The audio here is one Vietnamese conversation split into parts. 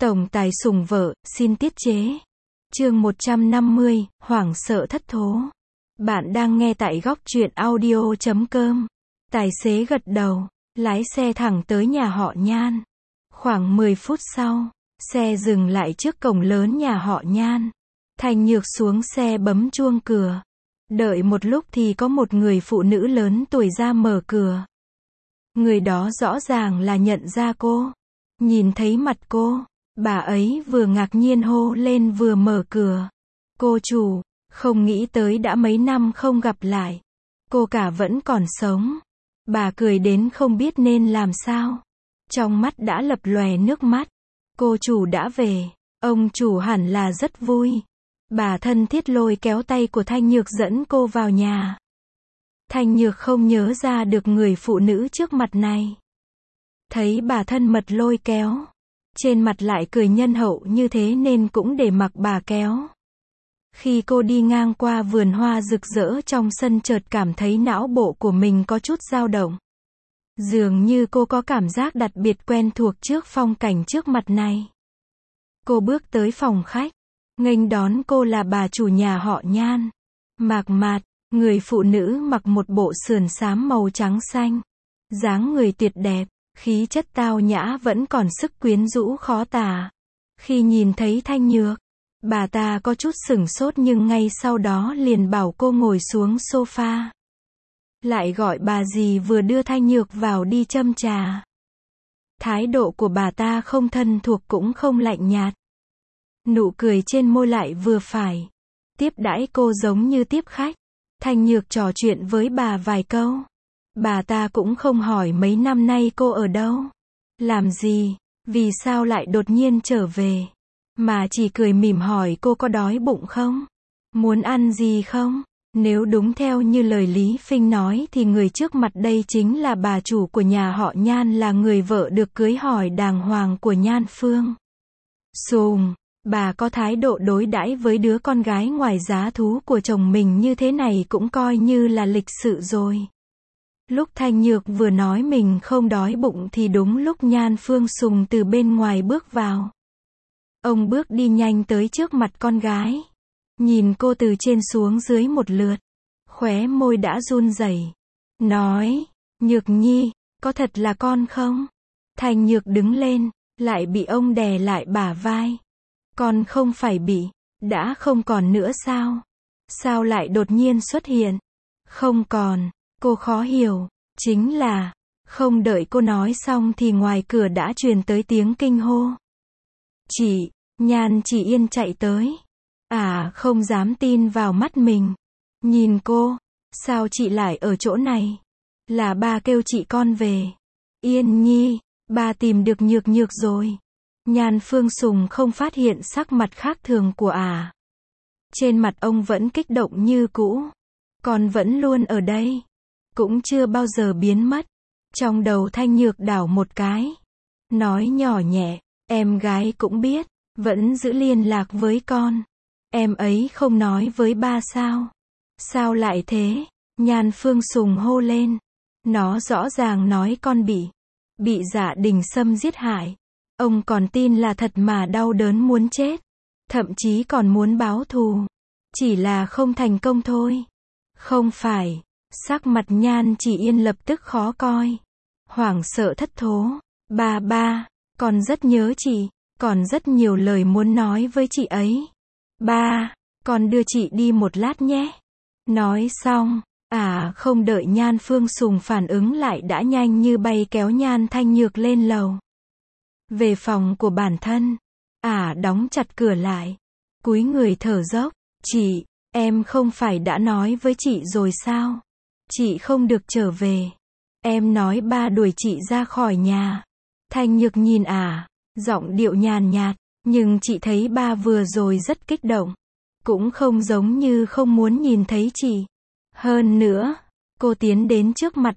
Tổng tài sủng vợ, xin tiết chế. Chương 150, hoảng sợ thất thố. Bạn đang nghe tại góc truyện audio.com. Tài xế gật đầu, lái xe thẳng tới nhà họ Nhan. Khoảng 10 phút sau, xe dừng lại trước cổng lớn nhà họ Nhan. Thanh Nhược xuống xe bấm chuông cửa. Đợi một lúc thì có một người phụ nữ lớn tuổi ra mở cửa. Người đó rõ ràng là nhận ra cô. Nhìn thấy mặt cô, bà ấy vừa ngạc nhiên hô lên vừa mở cửa. Cô chủ, không nghĩ tới đã mấy năm không gặp lại. Cô cả vẫn còn sống. Bà cười đến không biết nên làm sao. Trong mắt đã lập lòe nước mắt. Cô chủ đã về. Ông chủ hẳn là rất vui. Bà thân thiết lôi kéo tay của Thanh Nhược dẫn cô vào nhà. Thanh Nhược không nhớ ra được người phụ nữ trước mặt này. Thấy bà thân mật lôi kéo. Trên mặt lại cười nhân hậu như thế nên cũng để mặc bà kéo. Khi cô đi ngang qua vườn hoa rực rỡ trong sân chợt cảm thấy não bộ của mình có chút dao động. Dường như cô có cảm giác đặc biệt quen thuộc trước phong cảnh trước mặt này. Cô bước tới phòng khách. Nghênh đón cô là bà chủ nhà họ Nhan. Mạc Mạt, người phụ nữ mặc một bộ sườn xám màu trắng xanh. Dáng người tuyệt đẹp, khí chất tao nhã vẫn còn sức quyến rũ khó tả. Khi nhìn thấy Thanh Nhược, bà ta có chút sửng sốt nhưng ngay sau đó liền bảo cô ngồi xuống sofa. Lại gọi bà dì vừa đưa Thanh Nhược vào đi châm trà. Thái độ của bà ta không thân thuộc cũng không lạnh nhạt. Nụ cười trên môi lại vừa phải. Tiếp đãi cô giống như tiếp khách. Thanh Nhược trò chuyện với bà vài câu. Bà ta cũng không hỏi mấy năm nay cô ở đâu, làm gì, vì sao lại đột nhiên trở về. Mà chỉ cười mỉm hỏi cô có đói bụng không? Muốn ăn gì không? Nếu đúng theo như lời Lý Phinh nói thì người trước mặt đây chính là bà chủ của nhà họ Nhan, là người vợ được cưới hỏi đàng hoàng của Nhan Phương. Xùm, bà có thái độ đối đãi với đứa con gái ngoài giá thú của chồng mình như thế này cũng coi như là lịch sự rồi. Lúc Thanh Nhược vừa nói mình không đói bụng thì đúng lúc Nhan Phương Sùng từ bên ngoài bước vào. Ông bước đi nhanh tới trước mặt con gái. Nhìn cô từ trên xuống dưới một lượt. Khóe môi đã run rẩy. Nói, Nhược Nhi, có thật là con không? Thanh Nhược đứng lên, lại bị ông đè lại bả vai. Con không phải bị, đã không còn nữa sao? Sao lại đột nhiên xuất hiện? Không còn. Cô khó hiểu, chính là, không đợi cô nói xong thì ngoài cửa đã truyền tới tiếng kinh hô. Chị, Nhan Chỉ Yên chạy tới. Không dám tin vào mắt mình. Nhìn cô, sao chị lại ở chỗ này? Là ba kêu chị con về. Yên Nhi, ba tìm được Nhược Nhược rồi. Nhan Phương Sùng không phát hiện sắc mặt khác thường của Trên mặt ông vẫn kích động như cũ. Con vẫn luôn ở đây. Cũng chưa bao giờ biến mất. Trong đầu Thanh Nhược đảo một cái. Nói nhỏ nhẹ, em gái cũng biết, vẫn giữ liên lạc với con. Em ấy không nói với ba sao? Sao lại thế? Nhan Phương Sùng hô lên. Nó rõ ràng nói con bị Dạ Đình Sâm giết hại. Ông còn tin là thật mà đau đớn muốn chết. Thậm chí còn muốn báo thù. Chỉ là không thành công thôi. Không phải. Sắc mặt Nhan Chỉ Yên lập tức khó coi. Hoảng sợ thất thố. Ba, con rất nhớ chị. Còn rất nhiều lời muốn nói với chị ấy. Ba, con đưa chị đi một lát nhé. Nói xong, không đợi Nhan Phương Sùng phản ứng lại đã nhanh như bay kéo Nhan Thanh Nhược lên lầu. Về phòng của bản thân. Đóng chặt cửa lại. Cúi người thở dốc. Chị, em không phải đã nói với chị rồi sao? Chị không được trở về. Em nói ba đuổi chị ra khỏi nhà. Thanh Nhược nhìn giọng điệu nhàn nhạt, nhưng chị thấy ba vừa rồi rất kích động. Cũng không giống như không muốn nhìn thấy chị. Hơn nữa, cô tiến đến trước mặt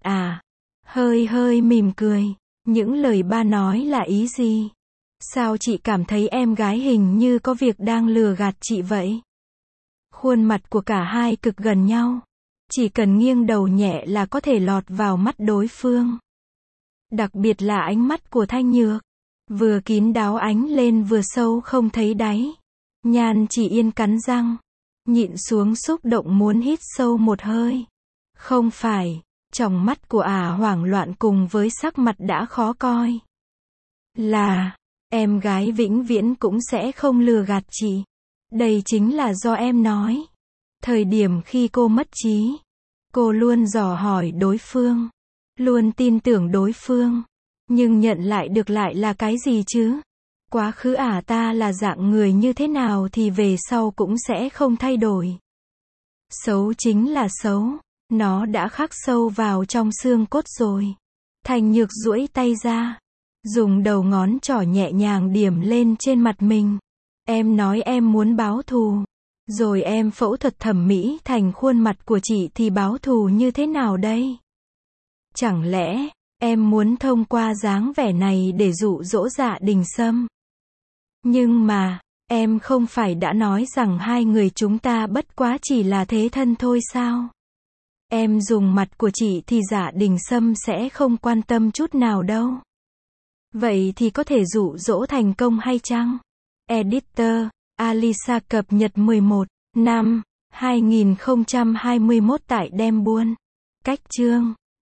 hơi mỉm cười. Những lời ba nói là ý gì? Sao chị cảm thấy em gái hình như có việc đang lừa gạt chị vậy? Khuôn mặt của cả hai cực gần nhau. Chỉ cần nghiêng đầu nhẹ là có thể lọt vào mắt đối phương. Đặc biệt là ánh mắt của Thanh Nhược. Vừa kín đáo ánh lên vừa sâu không thấy đáy. Nhan chỉ yên cắn răng, nhịn xuống xúc động muốn hít sâu một hơi. Không phải, tròng mắt của ả hoảng loạn cùng với sắc mặt đã khó coi. Là, em gái vĩnh viễn cũng sẽ không lừa gạt chị. Đây chính là do em nói. Thời điểm khi cô mất trí, cô luôn dò hỏi đối phương, luôn tin tưởng đối phương. Nhưng nhận lại được lại là cái gì chứ? Quá khứ ả ta là dạng người như thế nào thì về sau cũng sẽ không thay đổi. Xấu chính là xấu, nó đã khắc sâu vào trong xương cốt rồi. Thành Nhược duỗi tay ra, dùng đầu ngón trỏ nhẹ nhàng điểm lên trên mặt mình. Em nói em muốn báo thù, rồi em phẫu thuật thẩm mỹ thành khuôn mặt của chị thì báo thù như thế nào đây? Chẳng lẽ, em muốn thông qua dáng vẻ này để dụ dỗ Dạ Đình Sâm? Nhưng mà, em không phải đã nói rằng hai người chúng ta bất quá chỉ là thế thân thôi sao? Em dùng mặt của chị thì Dạ Đình Sâm sẽ không quan tâm chút nào đâu. Vậy thì có thể dụ dỗ thành công hay chăng? Editor, Alisa cập nhật 11/5/2021 tại Đem Buôn. Cách chương